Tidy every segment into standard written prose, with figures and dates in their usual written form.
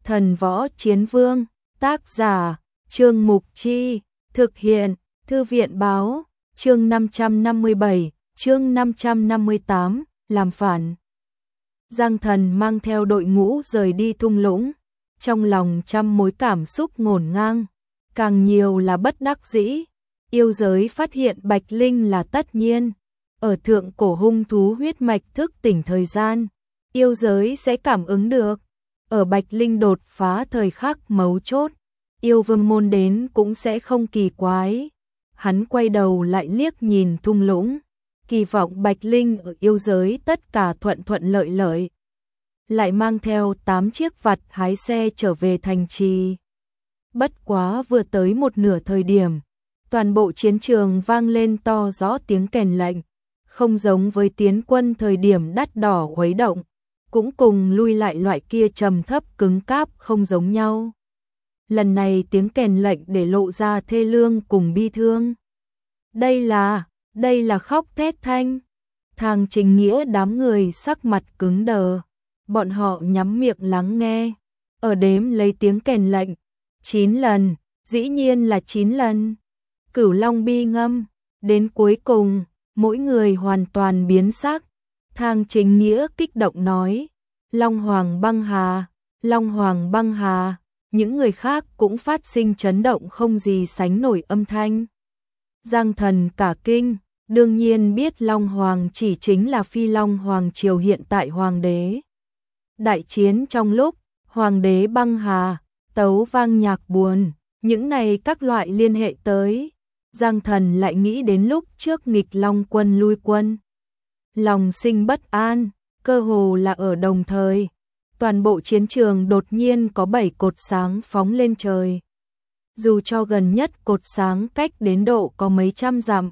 Thần võ chiến vương, tác giả, Trương Mục Chi, thực hiện, Thư viện báo, chương 557, chương 558, làm phản. Giang Thần mang theo đội ngũ rời đi thung lũng, trong lòng trăm mối cảm xúc ngổn ngang, càng nhiều là bất đắc dĩ. Yêu giới phát hiện Bạch Linh là tất nhiên, ở thượng cổ hung thú huyết mạch thức tỉnh thời gian, yêu giới sẽ cảm ứng được. Ở Bạch Linh đột phá thời khắc mấu chốt, yêu vương môn đến cũng sẽ không kỳ quái. Hắn quay đầu lại liếc nhìn thung lũng, kỳ vọng Bạch Linh ở yêu giới tất cả thuận thuận lợi lợi. Lại mang theo 8 chiếc vặt hái xe trở về thành trì. Bất quá vừa tới một nửa thời điểm, toàn bộ chiến trường vang lên to rõ tiếng kèn lệnh, không giống với tiến quân thời điểm đắt đỏ khuấy động, cũng cùng lui lại loại kia trầm thấp cứng cáp không giống nhau. Lần này tiếng kèn lệnh để lộ ra thê lương cùng bi thương. Đây là khóc thét thanh. Thang Trình Nghĩa đám người sắc mặt cứng đờ, bọn họ nhắm miệng lắng nghe, ở đếm lấy tiếng kèn lệnh. 9 lần, dĩ nhiên là 9 lần. Cửu Long bi ngâm, đến cuối cùng, mỗi người hoàn toàn biến sắc. Thang Trình Nghĩa kích động nói, Long Hoàng băng hà, Long Hoàng băng hà. Những người khác cũng phát sinh chấn động không gì sánh nổi âm thanh. Giang Thần cả kinh, đương nhiên biết Long Hoàng chỉ chính là Phi Long Hoàng triều hiện tại hoàng đế. Đại chiến trong lúc, hoàng đế băng hà, tấu vang nhạc buồn, những này các loại liên hệ tới. Giang Thần lại nghĩ đến lúc trước nghịch Long quân lui quân. Lòng sinh bất an, cơ hồ là ở đồng thời. Toàn bộ chiến trường đột nhiên có 7 cột sáng phóng lên trời. Dù cho gần nhất cột sáng cách đến độ có mấy trăm dặm,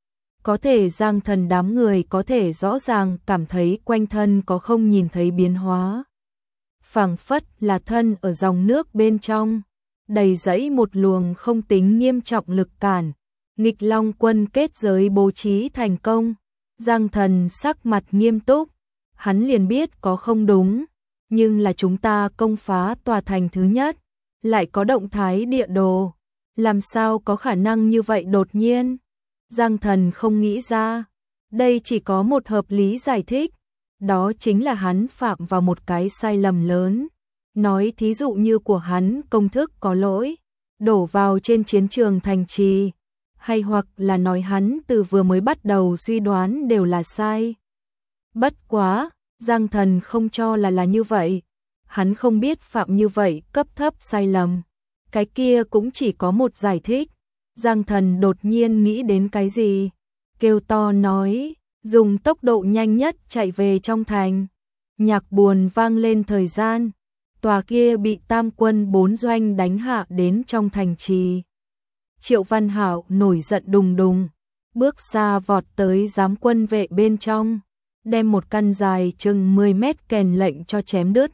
có thể Giang Thần đám người có thể rõ ràng cảm thấy quanh thân có không nhìn thấy biến hóa. Phảng phất là thân ở dòng nước bên trong, đầy dẫy một luồng không tính nghiêm trọng lực cản. Nghịch Long quân kết giới bố trí thành công. Giang Thần sắc mặt nghiêm túc, hắn liền biết có không đúng. Nhưng là chúng ta công phá tòa thành thứ nhất, lại có động thái địa đồ, làm sao có khả năng như vậy đột nhiên? Giang Thần không nghĩ ra, đây chỉ có một hợp lý giải thích, đó chính là hắn phạm vào một cái sai lầm lớn. Nói thí dụ như của hắn công thức có lỗi, đổ vào trên chiến trường thành trì, hay hoặc là nói hắn từ vừa mới bắt đầu suy đoán đều là sai. Bất quá, Giang Thần không cho là như vậy. Hắn không biết phạm như vậy cấp thấp sai lầm. Cái kia cũng chỉ có một giải thích. Giang Thần đột nhiên nghĩ đến cái gì? Kêu to nói, dùng tốc độ nhanh nhất chạy về trong thành. Nhạc buồn vang lên thời gian. Tòa kia bị tam quân 4 doanh đánh hạ đến trong thành trì. Triệu Văn Hạo nổi giận đùng đùng, bước xa vọt tới giám quân vệ bên trong, đem một căn dài chừng 10 mét kèn lệnh cho chém đứt.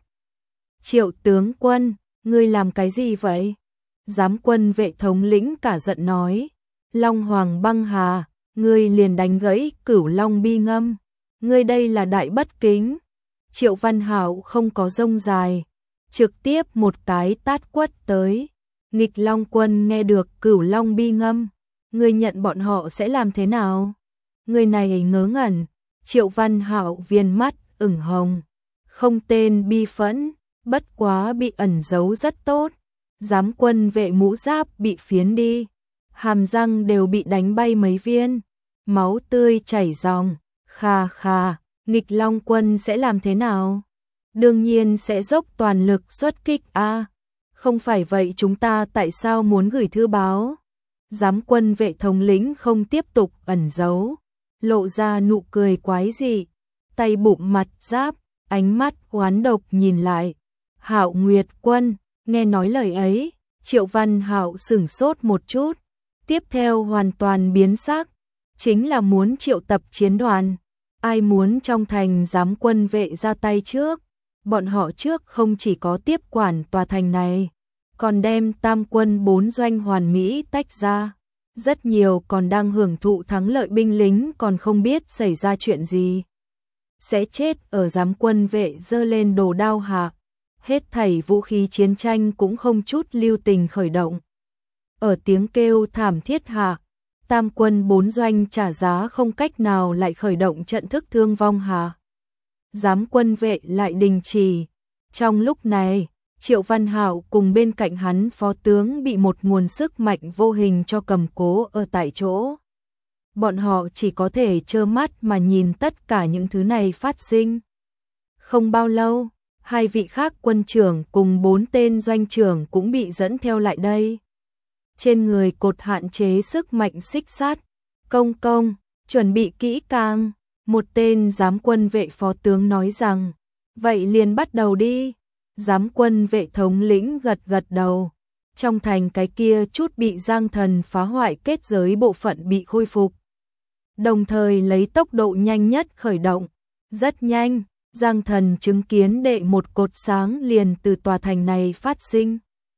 Triệu tướng quân, ngươi làm cái gì vậy? Giám quân vệ thống lĩnh cả giận nói, Long Hoàng băng hà, ngươi liền đánh gãy Cửu Long bi ngâm, ngươi đây là đại bất kính. Triệu Văn Hạo không có rông dài, trực tiếp một cái tát quất tới. Nghịch Long quân nghe được Cửu Long bi ngâm, ngươi nhận bọn họ sẽ làm thế nào? Người này ngớ ngẩn. Triệu Văn Hạo viên mắt ửng hồng, không tên bi phẫn, bất quá bị ẩn giấu rất tốt. Giám quân vệ mũ giáp bị phiến đi, hàm răng đều bị đánh bay mấy viên, máu tươi chảy ròng. Khà khà, nghịch Long quân sẽ làm thế nào? Đương nhiên sẽ dốc toàn lực xuất kích a. Không phải vậy chúng ta tại sao muốn gửi thư báo? Giám quân vệ thống lĩnh không tiếp tục ẩn giấu, lộ ra nụ cười quái dị, tay bụng mặt giáp, ánh mắt oán độc nhìn lại. Hạo Nguyệt quân, nghe nói lời ấy, Triệu Văn Hạo sửng sốt một chút, tiếp theo hoàn toàn biến sắc, chính là muốn triệu tập chiến đoàn. Ai muốn trong thành giám quân vệ ra tay trước? Bọn họ trước không chỉ có tiếp quản tòa thành này, còn đem tam quân 4 doanh hoàn mỹ tách ra. Rất nhiều còn đang hưởng thụ thắng lợi binh lính còn không biết xảy ra chuyện gì. Sẽ chết ở giám quân vệ giơ lên đồ đao hạ. hết thảy vũ khí chiến tranh cũng không chút lưu tình khởi động. Ở tiếng kêu thảm thiết hạ, tam quân bốn doanh trả giá không cách nào lại khởi động trận thức thương vong hạ. Giám quân vệ lại đình chỉ. Trong lúc này, Triệu Văn Hạo cùng bên cạnh hắn phó tướng bị một nguồn sức mạnh vô hình cho cầm cố ở tại chỗ. Bọn họ chỉ có thể trơ mắt mà nhìn tất cả những thứ này phát sinh. Không bao lâu, hai vị khác quân trưởng cùng 4 tên doanh trưởng cũng bị dẫn theo lại đây. Trên người cột hạn chế sức mạnh xích sắt, công công, chuẩn bị kỹ càng. Một tên giám quân vệ phó tướng nói rằng, vậy liền bắt đầu đi. Giám quân vệ thống lĩnh gật gật đầu. Trong thành cái kia chút bị Giang Thần phá hoại kết giới bộ phận bị khôi phục. Đồng thời lấy tốc độ nhanh nhất khởi động. Rất nhanh, Giang Thần chứng kiến đệ một cột sáng liền từ tòa thành này phát sinh.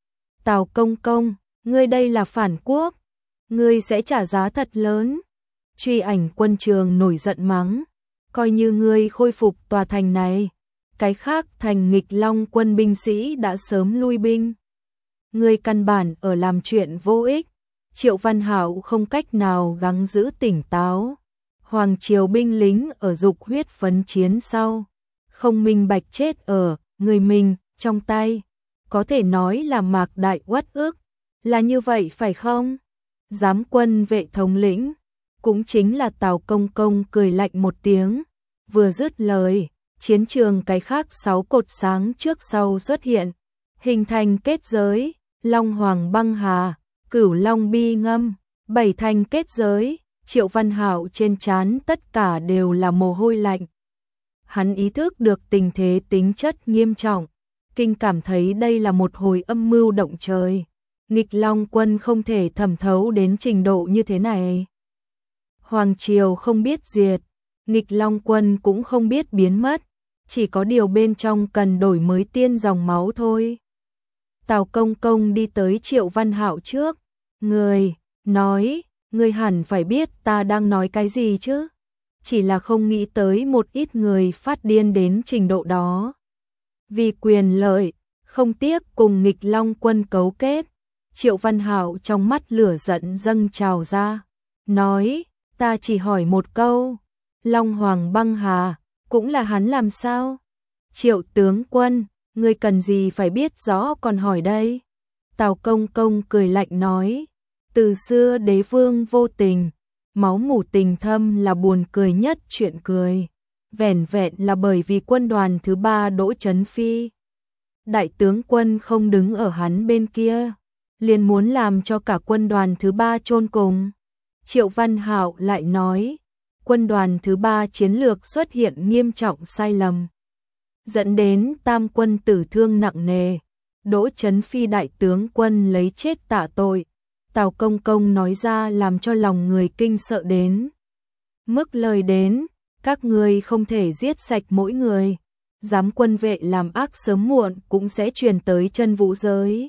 Tào công công, ngươi đây là phản quốc. Ngươi sẽ trả giá thật lớn. Truy Ảnh quân trường nổi giận mắng. Coi như ngươi khôi phục tòa thành này. Cái khác thành Nghịch Long quân binh sĩ đã sớm lui binh. Ngươi căn bản ở làm chuyện vô ích. Triệu Văn Hạo không cách nào gắng giữ tỉnh táo. Hoàng triều binh lính ở dục huyết phấn chiến sau. Không minh bạch chết ở người mình trong tay. Có thể nói là mạc đại uất ức. Là như vậy phải không? Giám quân vệ thống lĩnh. Cũng chính là Tào công công cười lạnh một tiếng. Vừa dứt lời, chiến trường cái khác 6 cột sáng trước sau xuất hiện. Hình thành kết giới, Long Hoàng băng hà, Cửu Long bi ngâm, 7 thành kết giới. Triệu Văn Hạo trên trán tất cả đều là mồ hôi lạnh. Hắn ý thức được tình thế tính chất nghiêm trọng, kinh cảm thấy đây là một hồi âm mưu động trời. Nghịch Long quân không thể thẩm thấu đến trình độ như thế này. Hoàng triều không biết diệt, Nghịch Long quân cũng không biết biến mất, chỉ có điều bên trong cần đổi mới tiên dòng máu thôi. Tào công công đi tới Triệu Văn Hạo trước, người nói, người hẳn phải biết ta đang nói cái gì chứ. Chỉ là không nghĩ tới một ít người phát điên đến trình độ đó. Vì quyền lợi, không tiếc cùng Nghịch Long quân cấu kết. Triệu Văn Hạo trong mắt lửa giận dâng trào ra, nói, ta chỉ hỏi một câu, Long Hoàng băng hà, cũng là hắn làm sao? Triệu tướng quân, ngươi cần gì phải biết rõ còn hỏi đây? Tào công công cười lạnh nói, từ xưa đế vương vô tình, máu mủ tình thâm là buồn cười nhất chuyện cười. Vẻn vẹn là bởi vì quân đoàn thứ 3 Đỗ Chấn Phi. Đại tướng quân không đứng ở hắn bên kia, liền muốn làm cho cả quân đoàn thứ 3 chôn cùng. Triệu Văn Hạo lại nói, quân đoàn thứ 3 chiến lược xuất hiện nghiêm trọng sai lầm, dẫn đến tam quân tử thương nặng nề. Đỗ Chấn Phi đại tướng quân lấy chết tạ tội. Tào công công nói ra làm cho lòng người kinh sợ đến mức lời đến, các ngươi không thể giết sạch mỗi người. Giám quân vệ làm ác sớm muộn cũng sẽ truyền tới chân vũ giới.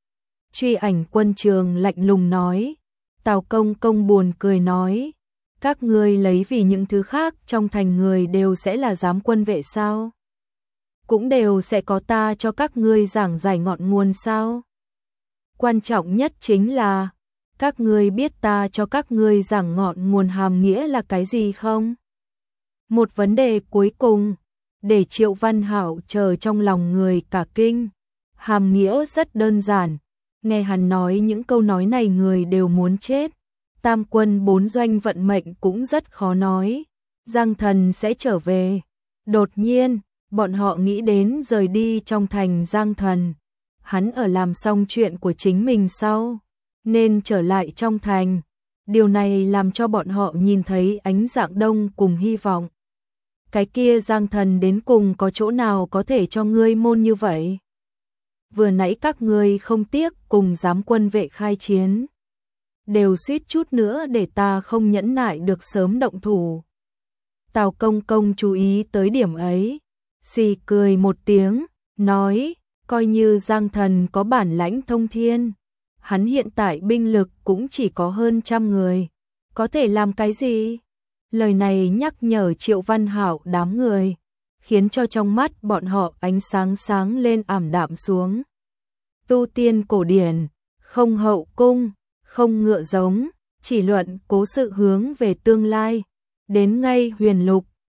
Truy Ảnh quân trường lạnh lùng nói. Tào công công buồn cười nói, các ngươi lấy vì những thứ khác trong thành người đều sẽ là giám quân vệ sao? Cũng đều sẽ có ta cho các ngươi giảng giải ngọn nguồn sao? Quan trọng nhất chính là, các ngươi biết ta cho các ngươi giảng ngọn nguồn hàm nghĩa là cái gì không? Một vấn đề cuối cùng, để Triệu Văn Hạo chờ trong lòng người cả kinh. Hàm nghĩa rất đơn giản, nghe hắn nói những câu nói này người đều muốn chết. Tam quân 4 doanh vận mệnh cũng rất khó nói. Giang Thần sẽ trở về. Đột nhiên, bọn họ nghĩ đến rời đi trong thành Giang Thần. Hắn ở làm xong chuyện của chính mình sau, nên trở lại trong thành. Điều này làm cho bọn họ nhìn thấy ánh dạng đông cùng hy vọng. Cái kia Giang Thần đến cùng có chỗ nào có thể cho ngươi môn như vậy? Vừa nãy các ngươi không tiếc cùng giám quân vệ khai chiến, đều suýt chút nữa để ta không nhẫn nại được sớm động thủ. Tào công công chú ý tới điểm ấy, xì cười một tiếng, nói, coi như Giang Thần có bản lãnh thông thiên, hắn hiện tại binh lực cũng chỉ có hơn 100 người, có thể làm cái gì? Lời này nhắc nhở Triệu Văn Hạo đám người, khiến cho trong mắt bọn họ ánh sáng sáng lên ảm đạm xuống. Tu tiên cổ điển, không hậu cung, không ngựa giống, chỉ luận cố sự hướng về tương lai. Đến ngay huyền lục,